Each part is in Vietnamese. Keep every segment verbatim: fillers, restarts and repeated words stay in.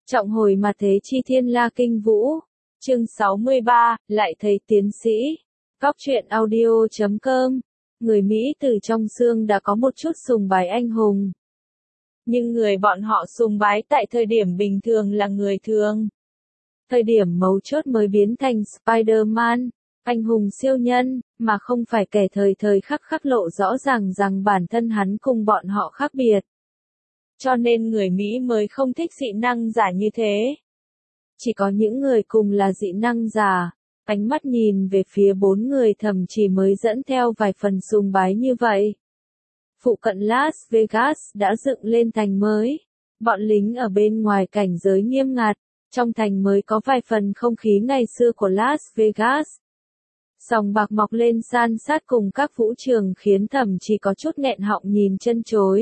Trọng hồi mặt thế chi thiên la kinh vũ. Chương sáu mươi ba, lại thấy tiến sĩ. Góc truyện audio chấm com. Người Mỹ từ trong xương đã có một chút sùng bái anh hùng. Nhưng người bọn họ sùng bái tại thời điểm bình thường là người thường. Thời điểm mấu chốt mới biến thành Spider-Man, anh hùng siêu nhân, mà không phải kẻ thời thời khắc khắc lộ rõ ràng rằng bản thân hắn cùng bọn họ khác biệt. Cho nên người Mỹ mới không thích dị năng giả như thế. Chỉ có những người cùng là dị năng giả, ánh mắt nhìn về phía bốn người thậm chí mới dẫn theo vài phần sùng bái như vậy. Phụ cận Las Vegas đã dựng lên thành mới. Bọn lính ở bên ngoài cảnh giới nghiêm ngặt, trong thành mới có vài phần không khí ngày xưa của Las Vegas. Sòng bạc mọc lên san sát cùng các vũ trường khiến thậm chí có chút nghẹn họng nhìn chân chối.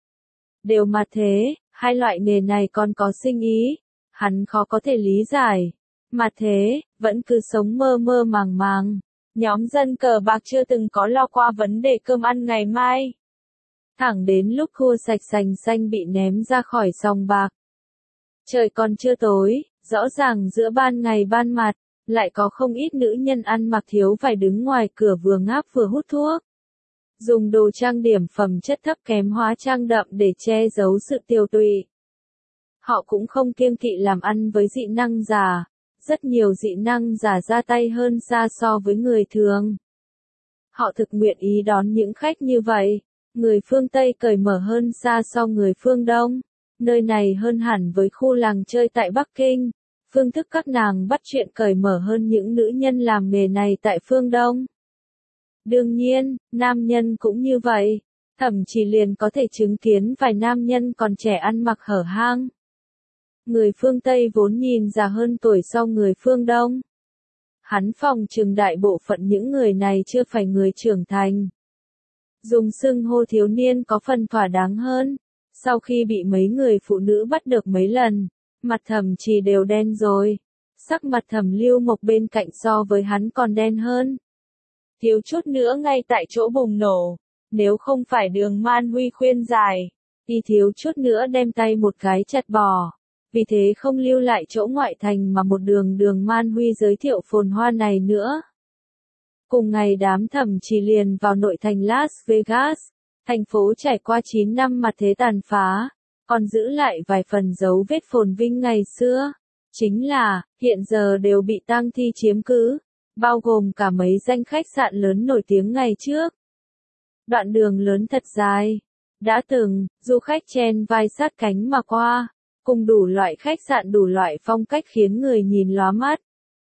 Đều mà thế, hai loại nghề này còn có sinh ý, hắn khó có thể lý giải. Mà thế, vẫn cứ sống mơ mơ màng màng. Nhóm dân cờ bạc chưa từng có lo qua vấn đề cơm ăn ngày mai. Thẳng đến lúc khua sạch sành xanh bị ném ra khỏi sòng bạc. Trời còn chưa tối, rõ ràng giữa ban ngày ban mặt, lại có không ít nữ nhân ăn mặc thiếu vải đứng ngoài cửa vừa ngáp vừa hút thuốc. Dùng đồ trang điểm phẩm chất thấp kém hóa trang đậm để che giấu sự tiều tụy. Họ cũng không kiêng kỵ làm ăn với dị năng giả. Rất nhiều dị năng giả ra tay hơn xa so với người thường. Họ thực nguyện ý đón những khách như vậy. Người phương Tây cởi mở hơn xa so người phương Đông. Nơi này hơn hẳn với khu làng chơi tại Bắc Kinh. Phương thức các nàng bắt chuyện cởi mở hơn những nữ nhân làm nghề này tại phương Đông. Đương nhiên, nam nhân cũng như vậy. Thậm chí liền có thể chứng kiến vài nam nhân còn trẻ ăn mặc hở hang. Người phương Tây vốn nhìn già hơn tuổi so người phương Đông. Hắn phòng trừng đại bộ phận những người này chưa phải người trưởng thành. Dùng xưng hô thiếu niên có phần thỏa đáng hơn. Sau khi bị mấy người phụ nữ bắt được mấy lần, mặt thầm chỉ đều đen rồi. Sắc mặt Thẩm Lưu Mộc bên cạnh so với hắn còn đen hơn. Thiếu chút nữa ngay tại chỗ bùng nổ. Nếu không phải Đường Man Huy khuyên giải, thì thiếu chút nữa đem tay một cái chặt bỏ. Vì thế không lưu lại chỗ ngoại thành mà một đường Đường Man Huy giới thiệu phồn hoa này nữa. Cùng ngày đám thẩm chỉ liền vào nội thành Las Vegas. Thành phố trải qua chín năm mặt thế tàn phá, còn giữ lại vài phần dấu vết phồn vinh ngày xưa. Chính là, hiện giờ đều bị tang thi chiếm cứ, bao gồm cả mấy danh khách sạn lớn nổi tiếng ngày trước. Đoạn đường lớn thật dài. Đã từng, du khách chen vai sát cánh mà qua, cùng đủ loại khách sạn đủ loại phong cách khiến người nhìn lóa mắt.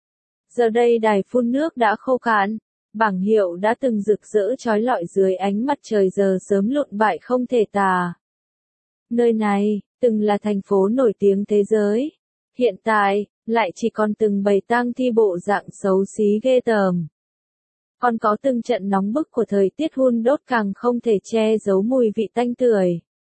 Giờ đây đài phun nước đã khô cạn. Bảng hiệu đã từng rực rỡ chói lọi dưới ánh mặt trời giờ sớm lụn bại không thể tả. Nơi này, từng là thành phố nổi tiếng thế giới. Hiện tại, lại chỉ còn từng bầy tang thi bộ dạng xấu xí ghê tởm. Còn có từng trận nóng bức của thời tiết hun đốt càng không thể che giấu mùi vị tanh tưởi.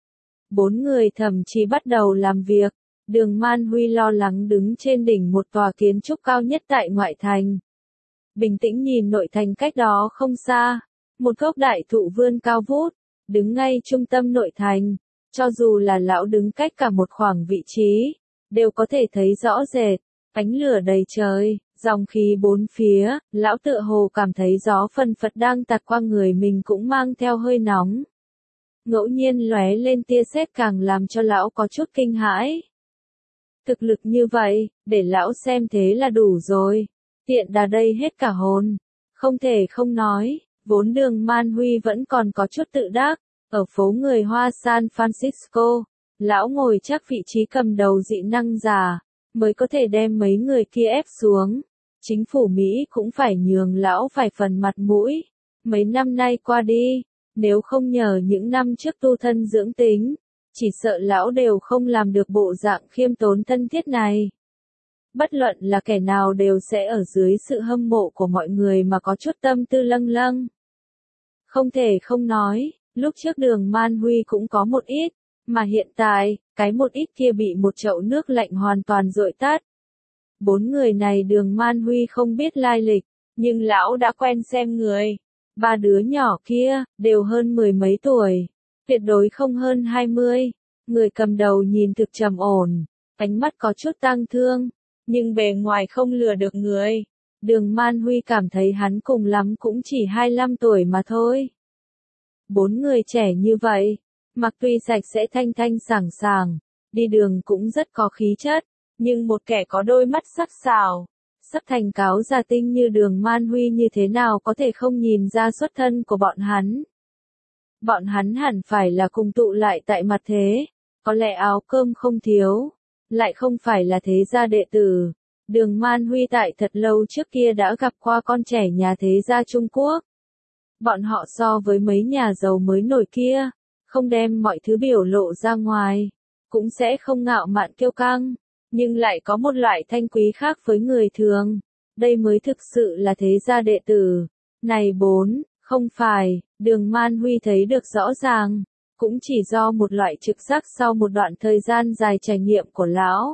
Bốn người thậm chí bắt đầu làm việc. Đường Man Huy lo lắng đứng trên đỉnh một tòa kiến trúc cao nhất tại ngoại thành. Bình tĩnh nhìn nội thành cách đó không xa, một gốc đại thụ vươn cao vút, đứng ngay trung tâm nội thành, cho dù là lão đứng cách cả một khoảng vị trí, đều có thể thấy rõ rệt, ánh lửa đầy trời, dòng khí bốn phía, lão tựa hồ cảm thấy gió phần phật đang tạt qua người mình cũng mang theo hơi nóng. Ngẫu nhiên lóe lên tia sét càng làm cho lão có chút kinh hãi. Thực lực như vậy, để lão xem thế là đủ rồi. Tiện đà đây hết cả hồn. Không thể không nói, vốn Đường Man Huy vẫn còn có chút tự đắc. Ở phố người Hoa San Francisco, lão ngồi chắc vị trí cầm đầu dị năng giả, mới có thể đem mấy người kia ép xuống. Chính phủ Mỹ cũng phải nhường lão vài phần mặt mũi. Mấy năm nay qua đi, nếu không nhờ những năm trước tu thân dưỡng tính, chỉ sợ lão đều không làm được bộ dạng khiêm tốn thân thiết này. Bất luận là kẻ nào đều sẽ ở dưới sự hâm mộ của mọi người mà có chút tâm tư lâng lâng. Không thể không nói, lúc trước Đường Man Huy cũng có một ít, mà hiện tại, cái một ít kia bị một chậu nước lạnh hoàn toàn dội tắt. Bốn người này Đường Man Huy không biết lai lịch, nhưng lão đã quen xem người. Ba đứa nhỏ kia, đều hơn mười mấy tuổi, tuyệt đối không hơn hai mươi. Người cầm đầu nhìn thực trầm ổn. ánh mắt có chút tang thương, nhưng bề ngoài không lừa được người. Đường Man Huy cảm thấy hắn cùng lắm cũng chỉ hai mươi lăm tuổi mà thôi. Bốn người trẻ như vậy, mặc tuy sạch sẽ thanh thanh sảng sảng, đi đường cũng rất có khí chất, nhưng một kẻ có đôi mắt sắc sảo, sắp thành cáo già tinh như Đường Man Huy như thế nào có thể không nhìn ra xuất thân của bọn hắn. Bọn hắn hẳn phải là cùng tụ lại tại mặt thế, có lẽ áo cơm không thiếu, lại không phải là thế gia đệ tử. Đường Man Huy tại thật lâu trước kia đã gặp qua con trẻ nhà thế gia Trung Quốc. Bọn họ so với mấy nhà giàu mới nổi kia, không đem mọi thứ biểu lộ ra ngoài, cũng sẽ không ngạo mạn kiêu căng, nhưng lại có một loại thanh quý khác với người thường. Đây mới thực sự là thế gia đệ tử. Này bốn, không phải, Đường Man Huy thấy được rõ ràng, cũng chỉ do một loại trực giác sau một đoạn thời gian dài trải nghiệm của lão.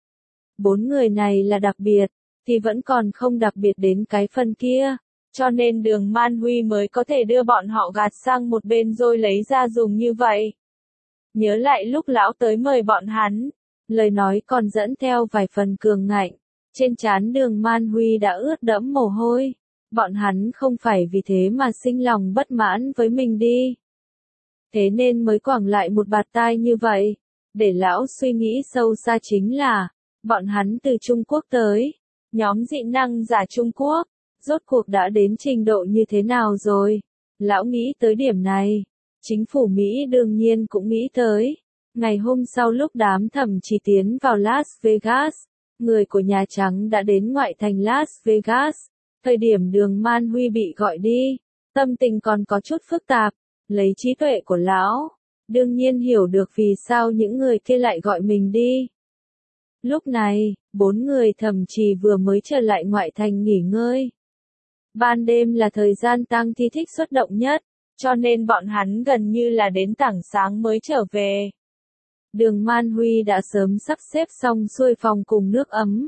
Bốn người này là đặc biệt, thì vẫn còn không đặc biệt đến cái phần kia, cho nên Đường Man Huy mới có thể đưa bọn họ gạt sang một bên rồi lấy ra dùng như vậy. Nhớ lại lúc lão tới mời bọn hắn, lời nói còn dẫn theo vài phần cường ngạnh, trên trán Đường Man Huy đã ướt đẫm mồ hôi. Bọn hắn không phải vì thế mà sinh lòng bất mãn với mình đi. Thế nên mới quẳng lại một bạt tai như vậy. Để lão suy nghĩ sâu xa chính là, bọn hắn từ Trung Quốc tới, nhóm dị năng giả Trung Quốc, rốt cuộc đã đến trình độ như thế nào rồi? Lão nghĩ tới điểm này. Chính phủ Mỹ đương nhiên cũng nghĩ tới. Ngày hôm sau lúc đám thẩm chỉ tiến vào Las Vegas, người của Nhà Trắng đã đến ngoại thành Las Vegas. Thời điểm Đường Man Huy bị gọi đi, tâm tình còn có chút phức tạp, lấy trí tuệ của lão, đương nhiên hiểu được vì sao những người kia lại gọi mình đi. Lúc này, bốn người thẩm trì vừa mới trở lại ngoại thành nghỉ ngơi. Ban đêm là thời gian tang thi thích xuất động nhất, cho nên bọn hắn gần như là đến tảng sáng mới trở về. Đường Man Huy đã sớm sắp xếp xong xuôi phòng cùng nước ấm,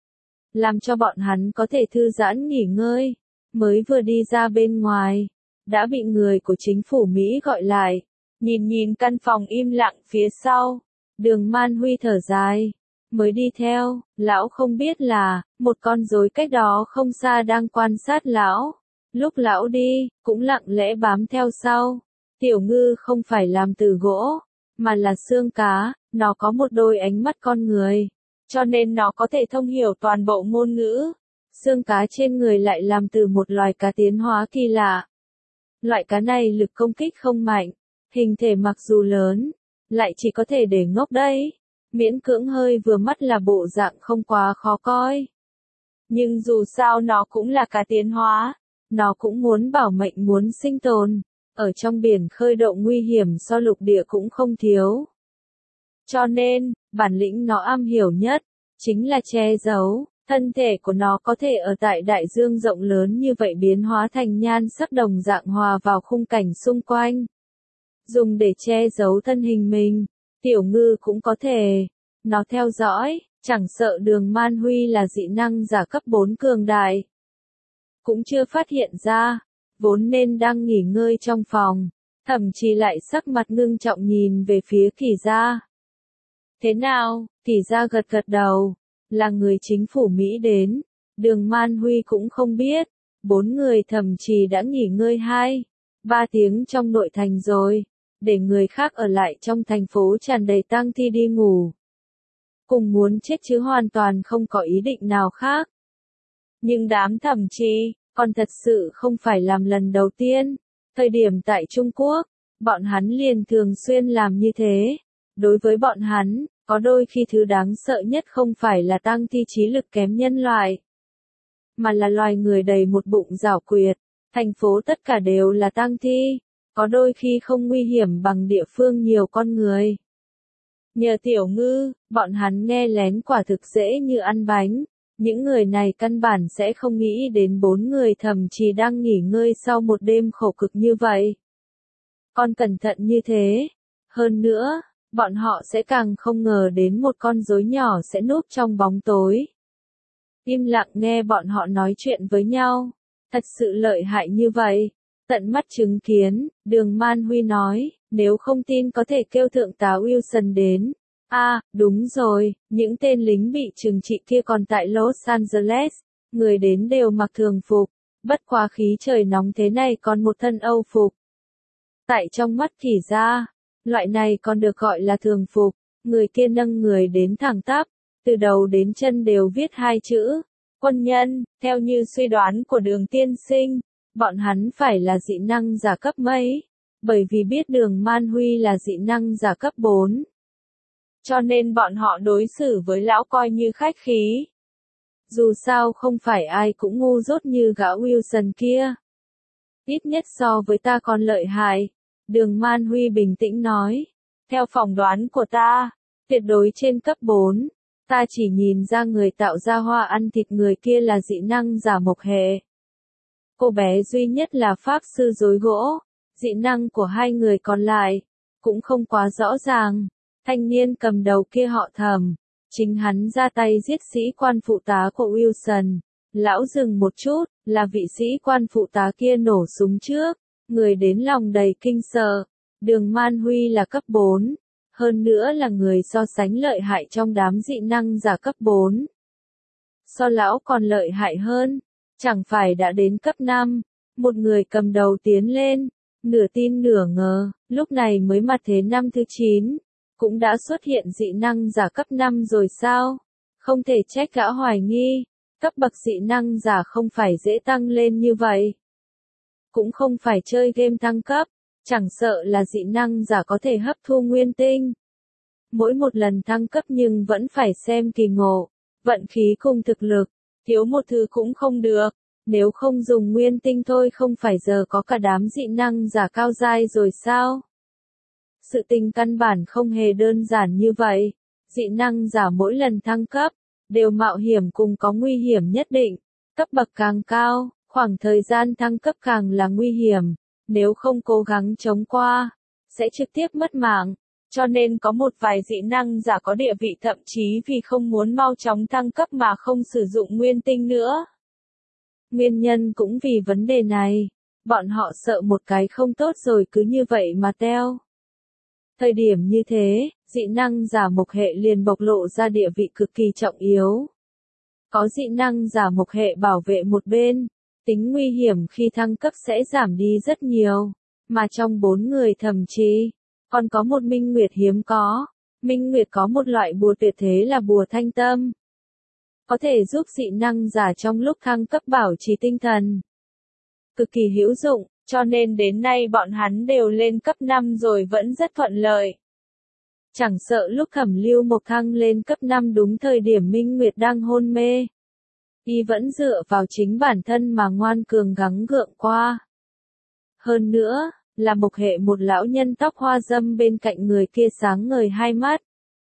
làm cho bọn hắn có thể thư giãn nghỉ ngơi. Mới vừa đi ra bên ngoài, đã bị người của chính phủ Mỹ gọi lại. Nhìn nhìn căn phòng im lặng phía sau, Đường Man Huy thở dài, mới đi theo. Lão không biết là, một con rối cách đó không xa đang quan sát lão. Lúc lão đi, cũng lặng lẽ bám theo sau. Tiểu Ngư không phải làm từ gỗ, mà là xương cá, nó có một đôi ánh mắt con người, cho nên nó có thể thông hiểu toàn bộ ngôn ngữ. Xương cá trên người lại làm từ một loài cá tiến hóa kỳ lạ. Loại cá này lực công kích không mạnh, hình thể mặc dù lớn, lại chỉ có thể để ngốc đấy. Miễn cưỡng hơi vừa mắt là bộ dạng không quá khó coi. Nhưng dù sao nó cũng là cá tiến hóa, nó cũng muốn bảo mệnh muốn sinh tồn. Ở trong biển khơi độ nguy hiểm so lục địa cũng không thiếu. Cho nên, bản lĩnh nó am hiểu nhất, chính là che giấu. Thân thể của nó có thể ở tại đại dương rộng lớn như vậy biến hóa thành nhan sắc đồng dạng hòa vào khung cảnh xung quanh. Dùng để che giấu thân hình mình, Tiểu Ngư cũng có thể. Nó theo dõi, chẳng sợ Đường Man Huy là dị năng giả cấp bốn cường đại. Cũng chưa phát hiện ra, vốn nên đang nghỉ ngơi trong phòng, thậm chí lại sắc mặt ngưng trọng nhìn về phía Kỳ Gia. Thế nào? Kỳ Gia gật gật đầu. Là người chính phủ Mỹ đến, Đường Man Huy cũng không biết. Bốn người thậm chí đã nghỉ ngơi hai, ba tiếng trong nội thành rồi, để người khác ở lại trong thành phố tràn đầy tang thi đi ngủ. Cùng muốn chết chứ hoàn toàn không có ý định nào khác. Nhưng đám thậm chí, còn thật sự không phải làm lần đầu tiên. Thời điểm tại Trung Quốc, bọn hắn liền thường xuyên làm như thế. Đối với bọn hắn, có đôi khi thứ đáng sợ nhất không phải là tang thi trí lực kém nhân loại, mà là loài người đầy một bụng giảo quyệt. Thành phố tất cả đều là tang thi, có đôi khi không nguy hiểm bằng địa phương nhiều con người. Nhờ Tiểu Ngư, bọn hắn nghe lén quả thực dễ như ăn bánh. Những người này căn bản sẽ không nghĩ đến bốn người thậm chí đang nghỉ ngơi sau một đêm khổ cực như vậy. Còn cẩn thận như thế. Hơn nữa, bọn họ sẽ càng không ngờ đến một con rối nhỏ sẽ núp trong bóng tối. Im lặng nghe bọn họ nói chuyện với nhau. Thật sự lợi hại như vậy. Tận mắt chứng kiến, Đường Man Huy nói, nếu không tin có thể kêu thượng tá Wilson đến. À, đúng rồi, những tên lính bị trừng trị kia còn tại Los Angeles, người đến đều mặc thường phục, bất quá khí trời nóng thế này còn một thân Âu phục. Tại trong mắt Kỷ gia, loại này còn được gọi là thường phục, người kia nâng người đến thẳng tắp, từ đầu đến chân đều viết hai chữ, quân nhân, theo như suy đoán của Đường tiên sinh, bọn hắn phải là dị năng giả cấp mấy, bởi vì biết Đường Man Huy là dị năng giả cấp bốn. Cho nên bọn họ đối xử với lão coi như khách khí. Dù sao không phải ai cũng ngu dốt như gã Wilson kia. Ít nhất so với ta còn lợi hại. Đường Man Huy bình tĩnh nói. Theo phỏng đoán của ta, tuyệt đối trên cấp bốn, ta chỉ nhìn ra người tạo ra hoa ăn thịt người kia là dị năng giả Mộc Hệ. Cô bé duy nhất là pháp sư rối gỗ, dị năng của hai người còn lại, cũng không quá rõ ràng. Thanh niên cầm đầu kia họ Thẩm, chính hắn ra tay giết sĩ quan phụ tá của Wilson. Lão dừng một chút, là vị sĩ quan phụ tá kia nổ súng trước, người đến lòng đầy kinh sợ. Đường Man Huy là cấp bốn, hơn nữa là người so sánh lợi hại trong đám dị năng giả cấp bốn. So lão còn lợi hại hơn, chẳng phải đã đến cấp năm, một người cầm đầu tiến lên, nửa tin nửa ngờ, lúc này mới mặt thế năm thứ chín. Cũng đã xuất hiện dị năng giả cấp năm rồi sao? Không thể trách gã hoài nghi, cấp bậc dị năng giả không phải dễ tăng lên như vậy. Cũng không phải chơi game thăng cấp, chẳng sợ là dị năng giả có thể hấp thu nguyên tinh. Mỗi một lần thăng cấp nhưng vẫn phải xem kỳ ngộ, vận khí cùng thực lực, thiếu một thứ cũng không được. Nếu không dùng nguyên tinh thôi không phải giờ có cả đám dị năng giả cao giai rồi sao? Sự tình căn bản không hề đơn giản như vậy. Dị năng giả mỗi lần thăng cấp, đều mạo hiểm cùng có nguy hiểm nhất định. Cấp bậc càng cao, khoảng thời gian thăng cấp càng là nguy hiểm. Nếu không cố gắng chống qua, sẽ trực tiếp mất mạng. Cho nên có một vài dị năng giả có địa vị thậm chí vì không muốn mau chóng thăng cấp mà không sử dụng nguyên tinh nữa. Nguyên nhân cũng vì vấn đề này. Bọn họ sợ một cái không tốt rồi cứ như vậy mà teo. Thời điểm như thế, dị năng giả Mộc Hệ liền bộc lộ ra địa vị cực kỳ trọng yếu. Có dị năng giả Mộc Hệ bảo vệ một bên, tính nguy hiểm khi thăng cấp sẽ giảm đi rất nhiều, mà trong bốn người thậm chí, còn có một Minh Nguyệt hiếm có. Minh Nguyệt có một loại bùa tuyệt thế là bùa thanh tâm. Có thể giúp dị năng giả trong lúc thăng cấp bảo trì tinh thần. Cực kỳ hữu dụng. Cho nên đến nay bọn hắn đều lên cấp năm rồi vẫn rất thuận lợi. Chẳng sợ lúc Thẩm Lưu Mộc thăng lên cấp năm đúng thời điểm Minh Nguyệt đang hôn mê. Y vẫn dựa vào chính bản thân mà ngoan cường gắng gượng qua. Hơn nữa, là Mộc Hệ một lão nhân tóc hoa dâm bên cạnh người kia sáng ngời hai mắt.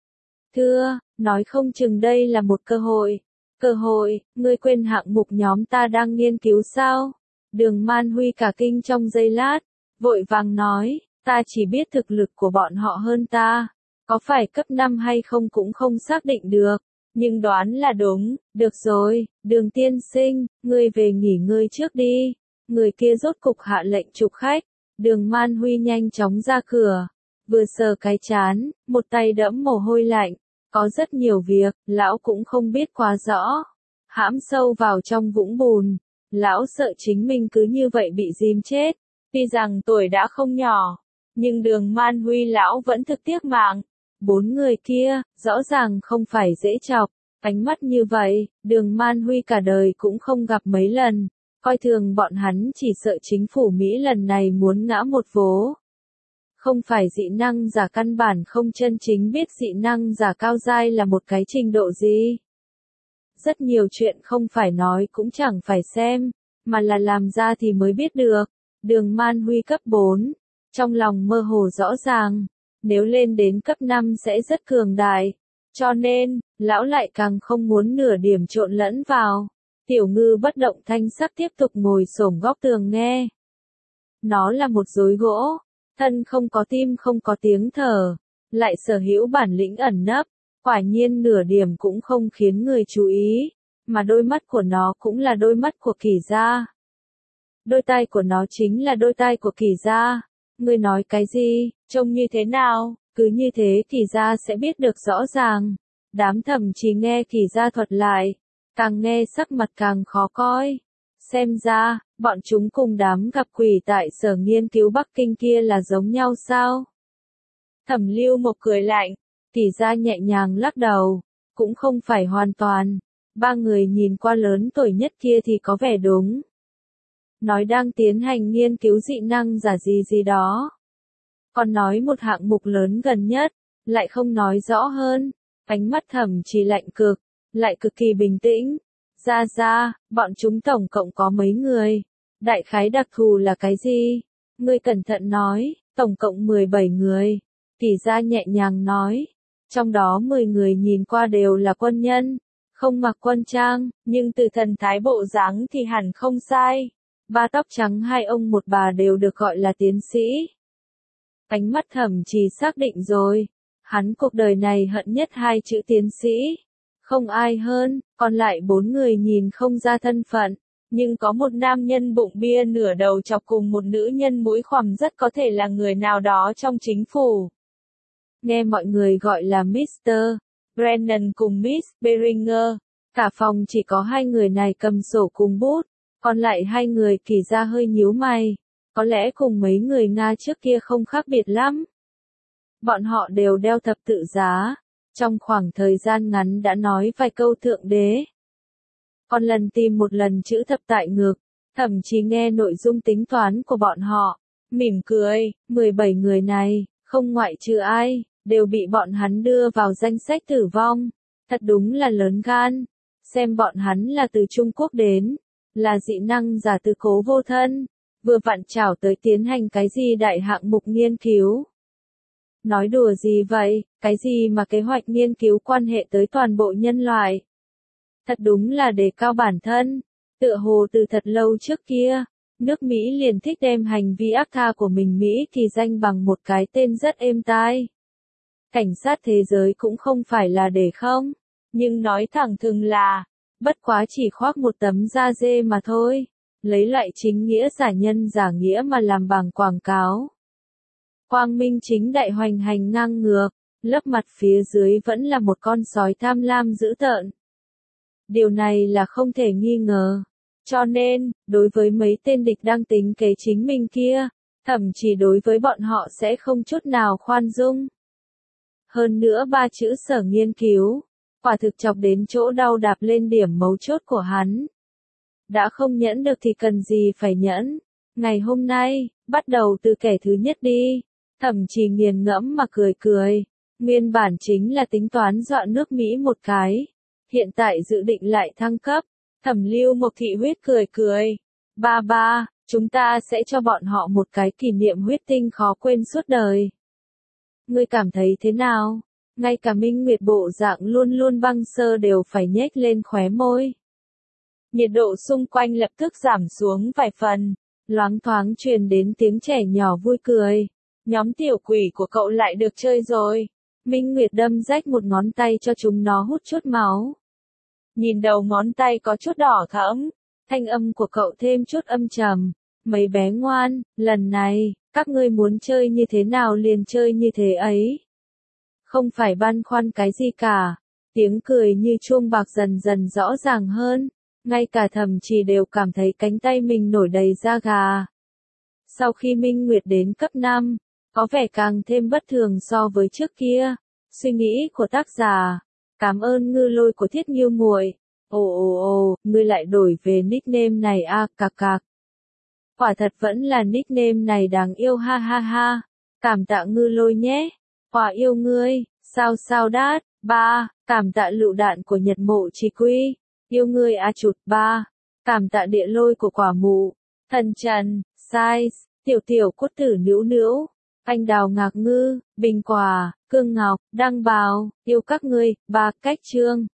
Thưa, nói không chừng đây là một cơ hội. Cơ hội, ngươi quên hạng mục nhóm ta đang nghiên cứu sao? Đường Man Huy cả kinh trong giây lát, vội vàng nói, ta chỉ biết thực lực của bọn họ hơn ta, có phải cấp năm hay không cũng không xác định được, nhưng đoán là đúng. Được rồi, Đường tiên sinh, ngươi về nghỉ ngơi trước đi. Người kia rốt cục hạ lệnh chụp khách. Đường Man Huy nhanh chóng ra cửa, vừa sờ cái chán, một tay đẫm mồ hôi lạnh, có rất nhiều việc, lão cũng không biết quá rõ. Hãm sâu vào trong vũng bùn. Lão sợ chính mình cứ như vậy bị dìm chết. Tuy rằng tuổi đã không nhỏ, nhưng Đường Man Huy lão vẫn thực tiếc mạng. Bốn người kia, rõ ràng không phải dễ chọc. Ánh mắt như vậy, Đường Man Huy cả đời cũng không gặp mấy lần. Coi thường bọn hắn chỉ sợ chính phủ Mỹ lần này muốn ngã một vố. Không phải dị năng giả căn bản không chân chính biết dị năng giả cao giai là một cái trình độ gì. Rất nhiều chuyện không phải nói cũng chẳng phải xem, mà là làm ra thì mới biết được. Đường Man Huy cấp bốn, trong lòng mơ hồ rõ ràng, nếu lên đến cấp năm sẽ rất cường đại. Cho nên, lão lại càng không muốn nửa điểm trộn lẫn vào. Tiểu Ngư bất động thanh sắc tiếp tục ngồi xổm góc tường nghe. Nó là một rối gỗ, thân không có tim không có tiếng thở, lại sở hữu bản lĩnh ẩn nấp. Quả nhiên nửa điểm cũng không khiến người chú ý, mà đôi mắt của nó cũng là đôi mắt của Kỷ gia. Đôi tai của nó chính là đôi tai của Kỷ gia. Ngươi nói cái gì, trông như thế nào? Cứ như thế Kỳ Gia sẽ biết được rõ ràng. Đám Thẩm Trì nghe Kỳ Gia thuật lại, càng nghe sắc mặt càng khó coi. Xem ra, bọn chúng cùng đám gặp quỷ tại sở nghiên cứu Bắc Kinh kia là giống nhau sao? Thẩm Lưu Mộc cười lạnh, Kỳ Gia nhẹ nhàng lắc đầu, cũng không phải hoàn toàn. Ba người nhìn qua lớn tuổi nhất kia thì có vẻ đúng. Nói đang tiến hành nghiên cứu dị năng giả gì gì đó. Còn nói một hạng mục lớn gần nhất, lại không nói rõ hơn. Ánh mắt Thẩm Trì lạnh cực, lại cực kỳ bình tĩnh. Ra ra, bọn chúng tổng cộng có mấy người? Đại khái đặc thù là cái gì? Ngươi cẩn thận nói, tổng cộng mười bảy người. Kỳ Gia nhẹ nhàng nói. Trong đó mười người nhìn qua đều là quân nhân, không mặc quân trang, nhưng từ thần thái bộ dáng thì hẳn không sai. Ba tóc trắng hai ông một bà đều được gọi là tiến sĩ. Ánh mắt Thẩm Trì xác định rồi. Hắn cuộc đời này hận nhất hai chữ tiến sĩ. Không ai hơn, còn lại bốn người nhìn không ra thân phận. Nhưng có một nam nhân bụng bia nửa đầu chọc cùng một nữ nhân mũi khoằm rất có thể là người nào đó trong chính phủ. Nghe mọi người gọi là mít tơ Brennan cùng Miss Beringer. Cả phòng chỉ có hai người này cầm sổ cùng bút. Còn lại hai người Kỳ Gia hơi nhíu mày. Có lẽ cùng mấy người Nga trước kia không khác biệt lắm. Bọn họ đều đeo thập tự giá. Trong khoảng thời gian ngắn đã nói vài câu thượng đế. Còn lần tìm một lần chữ thập tại ngược. Thậm chí nghe nội dung tính toán của bọn họ. Mỉm cười, mười bảy người này, không ngoại trừ ai, đều bị bọn hắn đưa vào danh sách tử vong. Thật đúng là lớn gan. Xem bọn hắn là từ Trung Quốc đến. Là dị năng giả từ Cố Vô Thân. Vừa vặn chảo tới tiến hành cái gì đại hạng mục nghiên cứu. Nói đùa gì vậy, cái gì mà kế hoạch nghiên cứu quan hệ tới toàn bộ nhân loại. Thật đúng là đề cao bản thân. Tựa hồ từ thật lâu trước kia, nước Mỹ liền thích đem hành vi ác tha của mình Mỹ kỳ danh bằng một cái tên rất êm tai. Cảnh sát thế giới cũng không phải là để không, nhưng nói thẳng thừng là, bất quá chỉ khoác một tấm da dê mà thôi, lấy lại chính nghĩa giả nhân giả nghĩa mà làm bảng quảng cáo. Quang minh chính đại hoành hành ngang ngược, lớp mặt phía dưới vẫn là một con sói tham lam dữ tợn. Điều này là không thể nghi ngờ. Cho nên, đối với mấy tên địch đang tính kế chính mình kia, thậm chí đối với bọn họ sẽ không chút nào khoan dung. Hơn nữa ba chữ sở nghiên cứu, quả thực chọc đến chỗ đau đạp lên điểm mấu chốt của hắn. Đã không nhẫn được thì cần gì phải nhẫn. Ngày hôm nay, bắt đầu từ kẻ thứ nhất đi. Thậm chí nghiền ngẫm mà cười cười. Nguyên bản chính là tính toán dọa nước Mỹ một cái. Hiện tại dự định lại thăng cấp. Thẩm Lưu Mộc thị huyết cười cười. Ba ba, chúng ta sẽ cho bọn họ một cái kỷ niệm huyết tinh khó quên suốt đời. Ngươi cảm thấy thế nào? Ngay cả Minh Nguyệt bộ dạng luôn luôn băng sơ đều phải nhếch lên khóe môi. Nhiệt độ xung quanh lập tức giảm xuống vài phần. Loáng thoáng truyền đến tiếng trẻ nhỏ vui cười. Nhóm tiểu quỷ của cậu lại được chơi rồi. Minh Nguyệt đâm rách một ngón tay cho chúng nó hút chút máu. Nhìn đầu ngón tay có chút đỏ thẫm, thanh âm của cậu thêm chút âm trầm. Mấy bé ngoan, lần này, các ngươi muốn chơi như thế nào liền chơi như thế ấy. Không phải băn khoăn cái gì cả. Tiếng cười như chuông bạc dần dần rõ ràng hơn. Ngay cả Thẩm Trì đều cảm thấy cánh tay mình nổi đầy da gà. Sau khi Minh Nguyệt đến cấp năm, có vẻ càng thêm bất thường so với trước kia. Suy nghĩ của tác giả. Cảm ơn Ngư Lôi của Thiết Nghiêu muội. Ồ ồ ồ, ngươi lại đổi về nickname này à, cạc cạc. Quả thật vẫn là nickname này đáng yêu ha ha ha. Cảm tạ Ngư Lôi nhé. Quả yêu ngươi, sao sao đát. Ba, cảm tạ lựu đạn của Nhật Mộ Chỉ Quy. Yêu ngươi a chụt ba. Cảm tạ địa lôi của Quả Mụ. Thần Trần, Size, Tiểu Tiểu Cốt Tử Nữu Nữu. Anh Đào Ngạc Ngư, Bình Quả, Cương Ngọc, Đăng Bào, yêu các ngươi. Ba, cách chương.